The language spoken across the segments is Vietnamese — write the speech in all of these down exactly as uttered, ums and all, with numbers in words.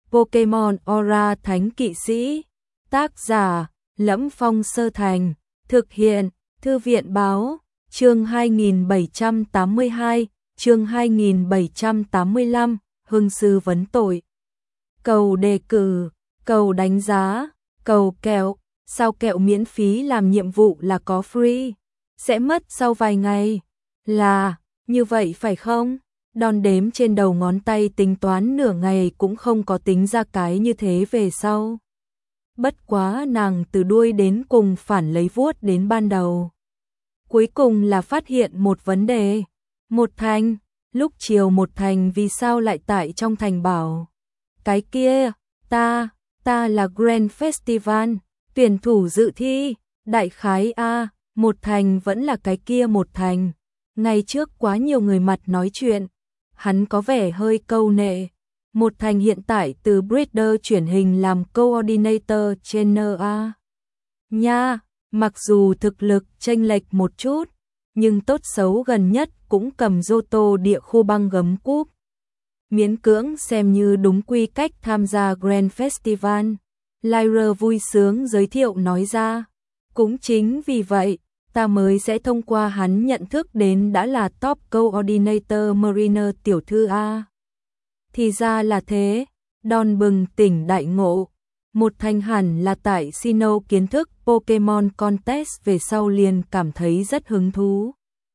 Pokemon Aura Thánh Kỵ Sĩ. Tác giả: Lẫm Phong Sơ Thành. Thực hiện: Thư viện báo. Chương hai nghìn bảy trăm tám mươi hai, chương hai nghìn bảy trăm tám mươi lăm, hương sư vấn tội. Cầu đề cử, cầu đánh giá, cầu kẹo. Sao kẹo miễn phí làm nhiệm vụ là có free, sẽ mất sau vài ngày. Là, như vậy phải không? Đòn đếm trên đầu ngón tay tính toán nửa ngày cũng không có tính ra cái như thế về sau. Bất quá nàng từ đuôi đến cùng phản lấy vuốt đến ban đầu. Cuối cùng là phát hiện một vấn đề. Một Thành, lúc chiều Một Thành vì sao lại tại trong thành bảo. Cái kia, ta, ta là Grand Festival, tuyển thủ dự thi, đại khái A, Một Thành vẫn là cái kia Một Thành. Ngày trước quá nhiều người mặt nói chuyện, hắn có vẻ hơi câu nệ. Một Thành hiện tại từ breeder chuyển hình làm coordinator trên en a. Nha, mặc dù thực lực chênh lệch một chút, nhưng tốt xấu gần nhất cũng cầm Johto địa khu băng gấm cúp. Miễn cưỡng xem như đúng quy cách tham gia Grand Festival. Lyra vui sướng giới thiệu nói ra. Cũng chính vì vậy, ta mới sẽ thông qua hắn nhận thức đến đã là top coordinator Mariner tiểu thư A. Thì ra là thế, Đòn bừng tỉnh đại ngộ. Một Thành hẳn là tại Sinnoh kiến thức Pokemon Contest về sau liền cảm thấy rất hứng thú.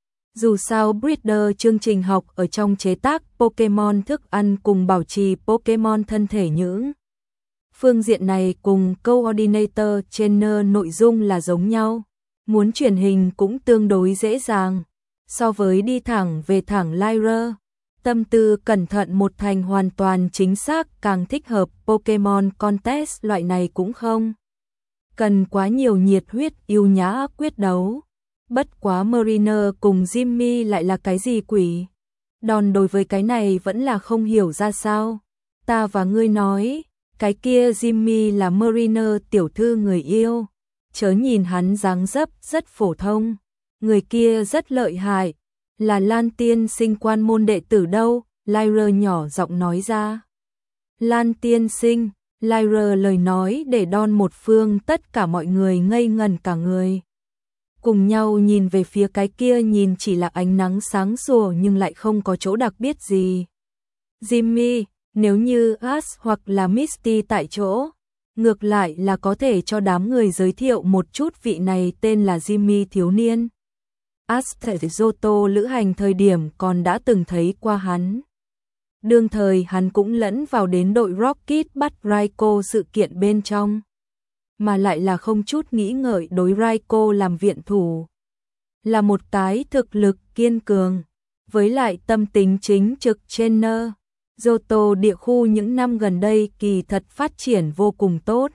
Dù sao breeder chương trình học ở trong chế tác Pokemon thức ăn cùng bảo trì Pokemon thân thể những phương diện này cùng coordinator trainer nội dung là giống nhau. Muốn truyền hình cũng tương đối dễ dàng. So với đi thẳng về thẳng Lyra, tâm tư cẩn thận Một Thành hoàn toàn chính xác càng thích hợp Pokemon Contest loại này cũng không cần quá nhiều nhiệt huyết yêu nhã quyết đấu. Bất quá Mariner cùng Jimmy lại là cái gì quỷ? Đòn đối với cái này vẫn là không hiểu ra sao. Ta và ngươi nói, cái kia Jimmy là Mariner tiểu thư người yêu. Chớ nhìn hắn dáng dấp rất phổ thông, người kia rất lợi hại, là Lan tiên sinh quan môn đệ tử đâu, Lyra nhỏ giọng nói ra. Lan tiên sinh, Lyra lời nói để Đon một phương tất cả mọi người ngây ngẩn cả người. Cùng nhau nhìn về phía cái kia nhìn chỉ là ánh nắng sáng sủa nhưng lại không có chỗ đặc biệt gì. Jimmy, nếu như Ash hoặc là Misty tại chỗ, ngược lại là có thể cho đám người giới thiệu một chút vị này tên là Jimmy thiếu niên. Ash tại Johto lữ hành thời điểm còn đã từng thấy qua hắn. Đương thời hắn cũng lẫn vào đến đội Rocket bắt Raikou sự kiện bên trong. Mà lại là không chút nghĩ ngợi đối Raikou làm viện thủ. Là một cái thực lực kiên cường, với lại tâm tính chính trực trainer. Johto địa khu những năm gần đây kỳ thật phát triển vô cùng tốt.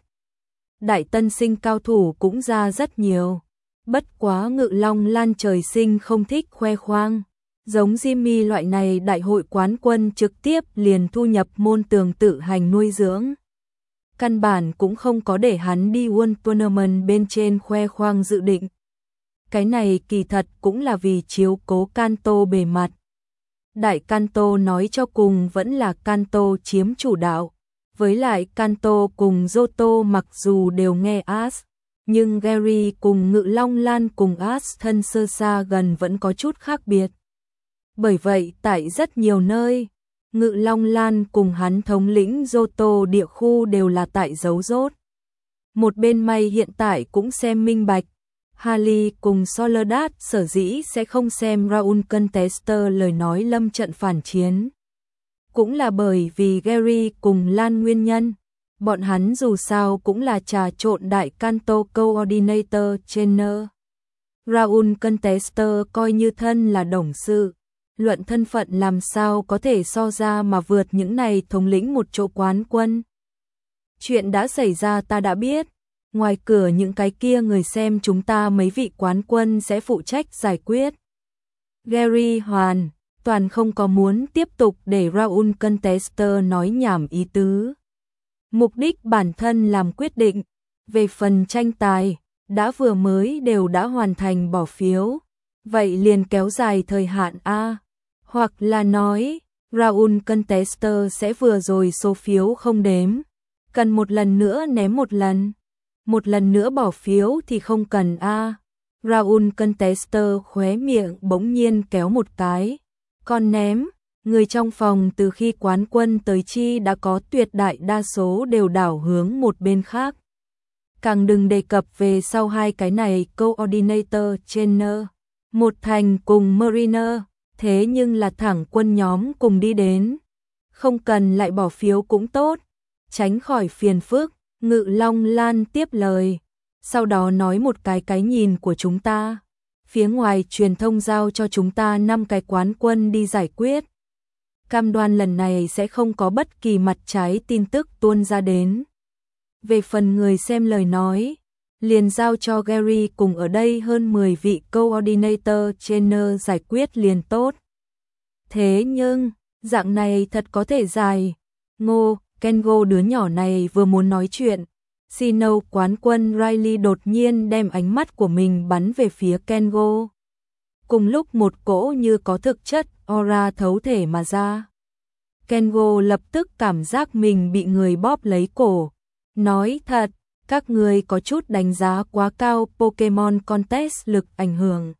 Đại tân sinh cao thủ cũng ra rất nhiều. Bất quá Ngự Long Lan trời sinh không thích khoe khoang. Giống Jimmy loại này đại hội quán quân trực tiếp liền thu nhập môn tường tự hành nuôi dưỡng. Căn bản cũng không có để hắn đi World Tournament bên trên khoe khoang dự định. Cái này kỳ thật cũng là vì chiếu cố Kanto bề mặt. Đại Kanto nói cho cùng vẫn là Kanto chiếm chủ đạo. Với lại Kanto cùng Johto mặc dù đều nghe Ash, nhưng Gary cùng Ngự Long Lan cùng Ash thân sơ xa gần vẫn có chút khác biệt. Bởi vậy tại rất nhiều nơi, Ngự Long Lan cùng hắn thống lĩnh Johto địa khu đều là tại dấu rốt. Một bên may hiện tại cũng xem minh bạch. Harley cùng Soledad sở dĩ sẽ không xem Raul Contester lời nói lâm trận phản chiến. Cũng là bởi vì Gary cùng Lan nguyên nhân. Bọn hắn dù sao cũng là trà trộn đại Kanto coordinator trainer. Raul Contester coi như thân là đồng sự. Luận thân phận làm sao có thể so ra mà vượt những này thống lĩnh một chỗ quán quân. Chuyện đã xảy ra ta đã biết. Ngoài cửa những cái kia người xem chúng ta mấy vị quán quân sẽ phụ trách giải quyết. Gary hoàn toàn không có muốn tiếp tục để Raul Contester nói nhảm ý tứ. Mục đích bản thân làm quyết định. Về phần tranh tài, đã vừa mới đều đã hoàn thành bỏ phiếu. Vậy liền kéo dài thời hạn A. Hoặc là nói, Raul Contester sẽ vừa rồi số phiếu không đếm. Cần một lần nữa ném một lần. Một lần nữa bỏ phiếu thì không cần a. À. Raul Contester khóe miệng bỗng nhiên kéo một cái. Còn ném, người trong phòng từ khi quán quân tới chi đã có tuyệt đại đa số đều đảo hướng một bên khác. Càng đừng đề cập về sau hai cái này coordinator trainer, một thành cùng Mariner, thế nhưng là thẳng quân nhóm cùng đi đến. Không cần lại bỏ phiếu cũng tốt, tránh khỏi phiền phức, Ngự Long Lan tiếp lời, sau đó nói một cái cái nhìn của chúng ta. Phía ngoài truyền thông giao cho chúng ta năm cái quán quân đi giải quyết. Cam đoan lần này sẽ không có bất kỳ mặt trái tin tức tuôn ra đến. Về phần người xem lời nói, liền giao cho Gary cùng ở đây hơn mười vị coordinator trainer giải quyết liền tốt. Thế nhưng, dạng này thật có thể dài. Ngô, Kengo đứa nhỏ này vừa muốn nói chuyện. Sino quán quân Riley đột nhiên đem ánh mắt của mình bắn về phía Kengo. Cùng lúc một cỗ như có thực chất aura thấu thể mà ra. Kengo lập tức cảm giác mình bị người bóp lấy cổ. Nói thật, các người có chút đánh giá quá cao Pokemon Contest lực ảnh hưởng.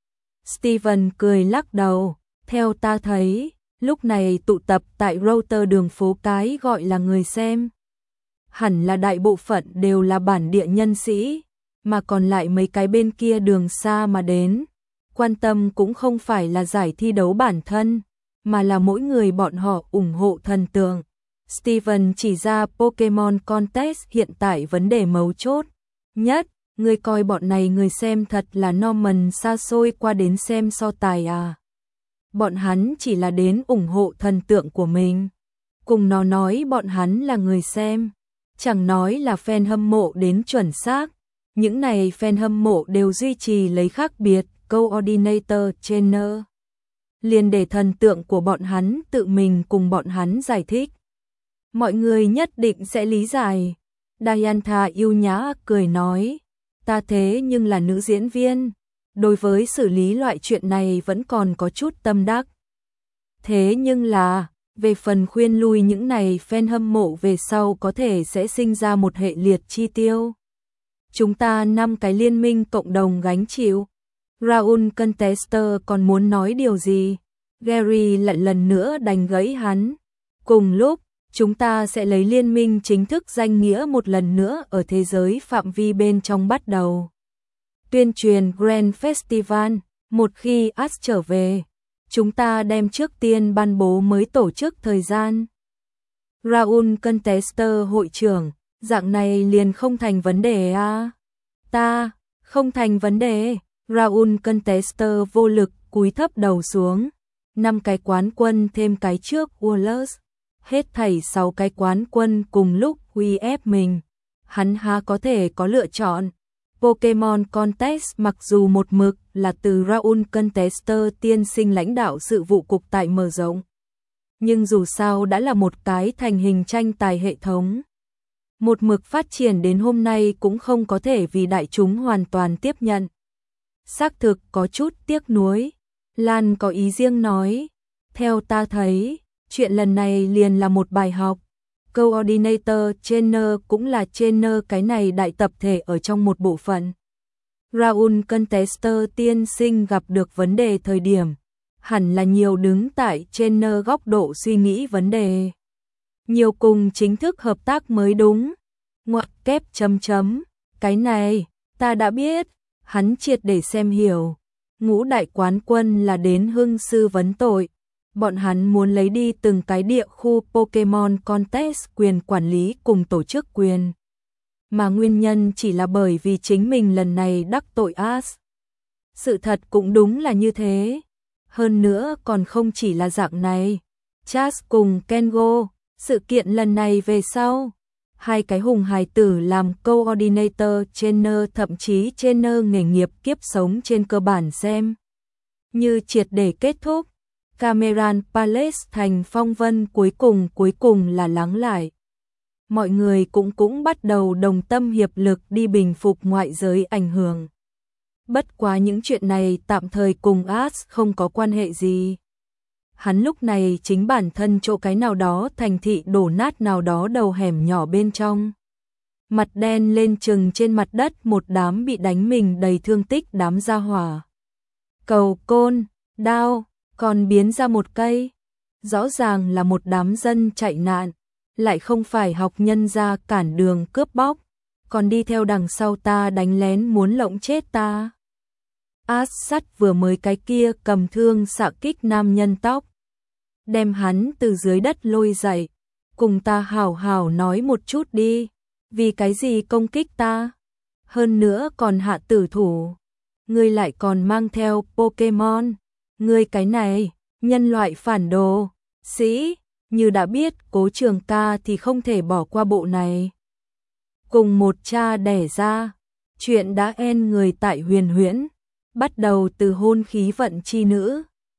Steven cười lắc đầu, theo ta thấy, lúc này tụ tập tại router đường phố cái gọi là người xem. Hẳn là đại bộ phận đều là bản địa nhân sĩ, mà còn lại mấy cái bên kia đường xa mà đến. Quan tâm cũng không phải là giải thi đấu bản thân, mà là mỗi người bọn họ ủng hộ thần tượng. Steven chỉ ra Pokemon Contest hiện tại vấn đề mấu chốt nhất, người coi bọn này người xem thật là Norman xa xôi qua đến xem so tài à. Bọn hắn chỉ là đến ủng hộ thần tượng của mình. Cùng nó nói bọn hắn là người xem, chẳng nói là fan hâm mộ đến chuẩn xác. Những này fan hâm mộ đều duy trì lấy khác biệt coordinator trainer. Liền để thần tượng của bọn hắn tự mình cùng bọn hắn giải thích. Mọi người nhất định sẽ lý giải. Diantha yêu nhã cười nói, ta thế nhưng là nữ diễn viên, đối với xử lý loại chuyện này vẫn còn có chút tâm đắc. Thế nhưng là, về phần khuyên lui những này fan hâm mộ về sau có thể sẽ sinh ra một hệ liệt chi tiêu. Chúng ta năm cái liên minh cộng đồng gánh chịu. Raul Contester còn muốn nói điều gì? Gary lại lần nữa đánh gãy hắn. Cùng lúc, chúng ta sẽ lấy liên minh chính thức danh nghĩa một lần nữa ở thế giới phạm vi bên trong bắt đầu. Tuyên truyền Grand Festival, một khi Ash trở về, chúng ta đem trước tiên ban bố mới tổ chức thời gian. Raul Contester hội trưởng, dạng này liền không thành vấn đề à? Ta, không thành vấn đề. Raul Contester vô lực cúi thấp đầu xuống. Năm cái quán quân thêm cái trước Wallace. Hết thảy sáu cái quán quân cùng lúc uy ép mình. Hắn há có thể có lựa chọn. Pokemon Contest mặc dù một mực là từ Raul Contester tiên sinh lãnh đạo sự vụ cục tại mở rộng. Nhưng dù sao đã là một cái thành hình tranh tài hệ thống. Một mực phát triển đến hôm nay cũng không có thể vì đại chúng hoàn toàn tiếp nhận. Xác thực có chút tiếc nuối. Lan có ý riêng nói. Theo ta thấy, chuyện lần này liền là một bài học. Coordinator trainer cũng là trainer cái này đại tập thể ở trong một bộ phận. Raul Contester tiên sinh gặp được vấn đề thời điểm, hẳn là nhiều đứng tại trainer góc độ suy nghĩ vấn đề. Nhiều cùng chính thức hợp tác mới đúng. Ngoặc kép chấm chấm, cái này, ta đã biết, hắn triệt để xem hiểu. Ngũ đại quán quân là đến hưng sư vấn tội. Bọn hắn muốn lấy đi từng cái địa khu Pokemon Contest quyền quản lý cùng tổ chức quyền. Mà nguyên nhân chỉ là bởi vì chính mình lần này đắc tội Ash. Sự thật cũng đúng là như thế. Hơn nữa còn không chỉ là dạng này. Chas cùng Kengo, sự kiện lần này về sau. Hai cái hùng hài tử làm coordinator trainer thậm chí trainer nghề nghiệp kiếp sống trên cơ bản xem. Như triệt để kết thúc. Cameron Palace thành phong vân cuối cùng cuối cùng là lắng lại. Mọi người cũng cũng bắt đầu đồng tâm hiệp lực đi bình phục ngoại giới ảnh hưởng. Bất quá những chuyện này tạm thời cùng Ash không có quan hệ gì. hắn lúc này chính bản thân chỗ cái nào đó thành thị đổ nát nào đó đầu hẻm nhỏ bên trong. Mặt đen lên chừng trên mặt đất một đám bị đánh mình đầy thương tích đám gia hỏa. Cầu côn, đao, còn biến ra một cây. Rõ ràng là một đám dân chạy nạn, lại không phải học nhân ra cản đường cướp bóc, còn đi theo đằng sau ta đánh lén muốn lộng chết ta. Át sắt vừa mới cái kia cầm thương xạ kích nam nhân tóc, đem hắn từ dưới đất lôi dậy, cùng ta hảo hảo nói một chút đi, vì cái gì công kích ta, hơn nữa còn hạ tử thủ, ngươi lại còn mang theo Pokemon, ngươi cái này, nhân loại phản đồ, sĩ, như đã biết Cố Trường Ca thì không thể bỏ qua bộ này. Cùng một cha đẻ ra, chuyện đã en người tại Huyền Huyễn, bắt đầu từ hôn khí vận chi nữ,